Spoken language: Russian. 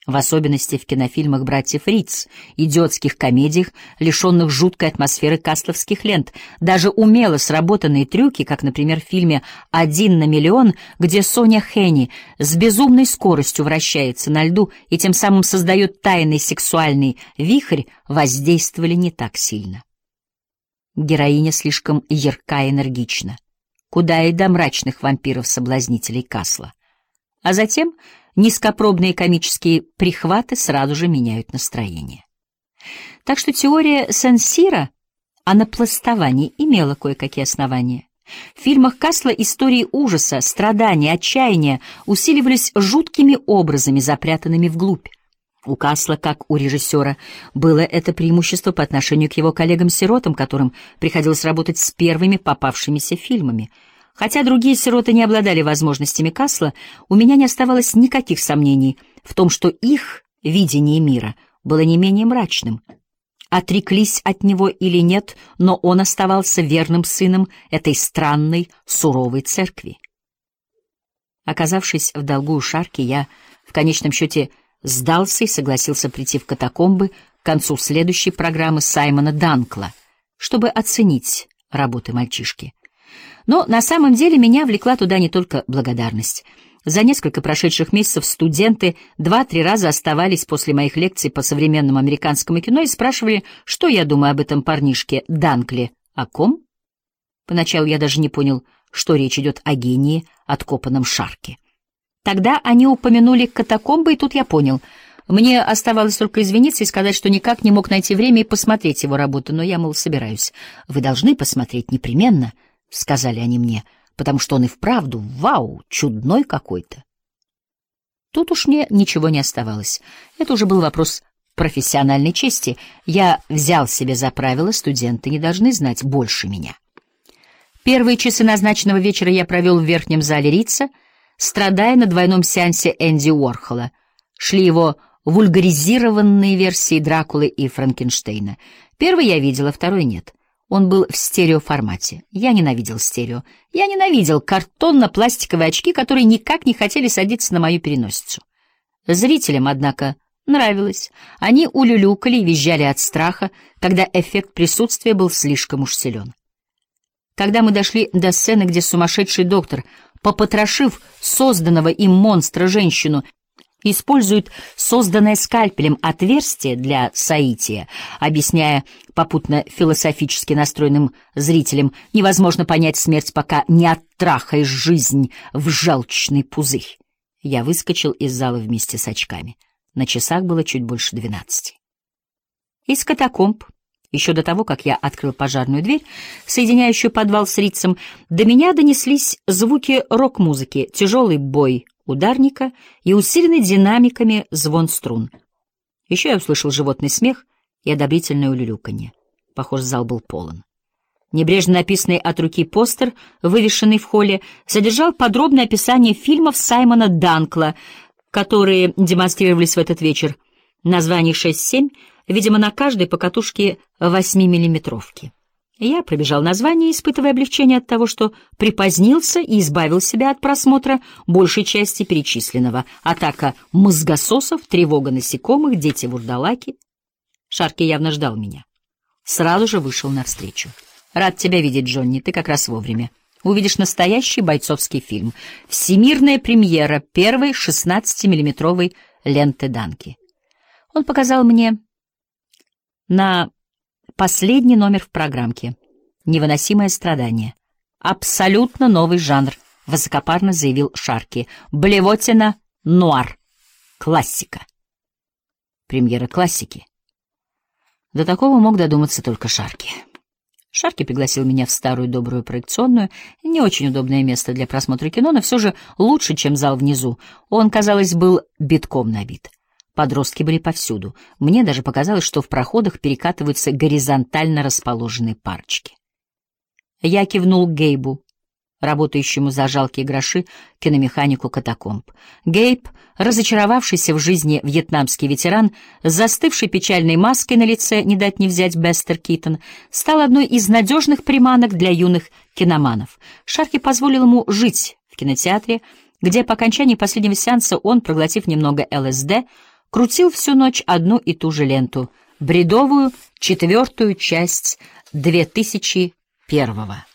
в особенности в кинофильмах братьев Риц, идиотских комедиях, лишенных жуткой атмосферы касловских лент, даже умело сработанные трюки, как, например, в фильме «Один на миллион», где Соня Хенни с безумной скоростью вращается на льду и тем самым создает тайный сексуальный вихрь, воздействовали не так сильно. Героиня слишком ярка и энергична, куда и до мрачных вампиров-соблазнителей Касла. А затем низкопробные комические прихваты сразу же меняют настроение. Так что теория Сен-Сира о напластовании имела кое-какие основания. В фильмах Касла истории ужаса, страдания, отчаяния усиливались жуткими образами, запрятанными вглубь. У Касла, как у режиссера, было это преимущество по отношению к его коллегам-сиротам, которым приходилось работать с первыми попавшимися фильмами. Хотя другие сироты не обладали возможностями Касла, у меня не оставалось никаких сомнений в том, что их видение мира было не менее мрачным. Отреклись от него или нет, но он оставался верным сыном этой странной, суровой церкви. Оказавшись в долгу у Шарки, я в конечном счете сдался и согласился прийти в катакомбы к концу следующей программы Саймона Данкла, чтобы оценить работы мальчишки. Но на самом деле меня влекла туда не только благодарность. За несколько прошедших месяцев студенты 2-3 раза оставались после моих лекций по современному американскому кино и спрашивали, что я думаю об этом парнишке Данкле. О ком? Поначалу я даже не понял, что речь идет о гении, откопанном Шарке. Тогда они упомянули катакомбы, и тут я понял. Мне оставалось только извиниться и сказать, что никак не мог найти время и посмотреть его работу, но я, мол, собираюсь. «Вы должны посмотреть непременно», — сказали они мне, «потому что он и вправду, вау, чудной какой-то». Тут уж мне ничего не оставалось. Это уже был вопрос профессиональной чести. Я взял себе за правило, студенты не должны знать больше меня. Первые часы назначенного вечера я провел в верхнем зале Рица, страдая на двойном сеансе Энди Уорхола. Шли его вульгаризированные версии Дракулы и Франкенштейна. Первый я видел, а второй нет. Он был в стереоформате. Я ненавидел стерео. Я ненавидел картонно-пластиковые очки, которые никак не хотели садиться на мою переносицу. Зрителям, однако, нравилось. Они улюлюкали и визжали от страха, когда эффект присутствия был слишком уж силен. Когда мы дошли до сцены, где сумасшедший доктор, попотрошив созданного им монстра-женщину, использует созданное скальпелем отверстие для соития, объясняя попутно философически настроенным зрителям, невозможно понять смерть, пока не оттрахаешь жизнь в желчный пузырь. Я выскочил из зала вместе с очками. На часах было чуть больше 12. Из катакомб, еще до того, как я открыл пожарную дверь, соединяющую подвал с Рицем, до меня донеслись звуки рок-музыки, тяжелый бой ударника и усиленный динамиками звон струн. Еще я услышал животный смех и одобрительное улюлюканье. Похоже, зал был полон. Небрежно написанный от руки постер, вывешенный в холле, содержал подробное описание фильмов Саймона Данкла, которые демонстрировались в этот вечер. Названий 6-7, видимо, на каждой по катушке 8-миллиметровки. Я пробежал название, испытывая облегчение от того, что припозднился и избавил себя от просмотра большей части перечисленного. Атака мозгососов, тревога насекомых, дети-вурдалаки. Шарки явно ждал меня. Сразу же вышел навстречу. «Рад тебя видеть, Джонни, ты как раз вовремя. Увидишь настоящий бойцовский фильм. Всемирная премьера первой 16-миллиметровой ленты Данки». Он показал мне на последний номер в программке. «Невыносимое страдание». «Абсолютно новый жанр», — высокопарно заявил Шарки. «Блевотина нуар. Классика». Премьера классики. До такого мог додуматься только Шарки. Шарки пригласил меня в старую добрую проекционную, не очень удобное место для просмотра кино, но все же лучше, чем зал внизу. Он, казалось, был битком набит. Подростки были повсюду. Мне даже показалось, что в проходах перекатываются горизонтально расположенные парочки. Я кивнул Гейбу, работающему за жалкие гроши киномеханику катакомб. Гейб, разочаровавшийся в жизни вьетнамский ветеран, с застывшей печальной маской на лице, не дать не взять Бестер Китон, стал одной из надежных приманок для юных киноманов. Шарки позволил ему жить в кинотеатре, где по окончании последнего сеанса он, проглотив немного ЛСД, крутил всю ночь одну и ту же ленту, бредовую 4-ю часть 2001-го.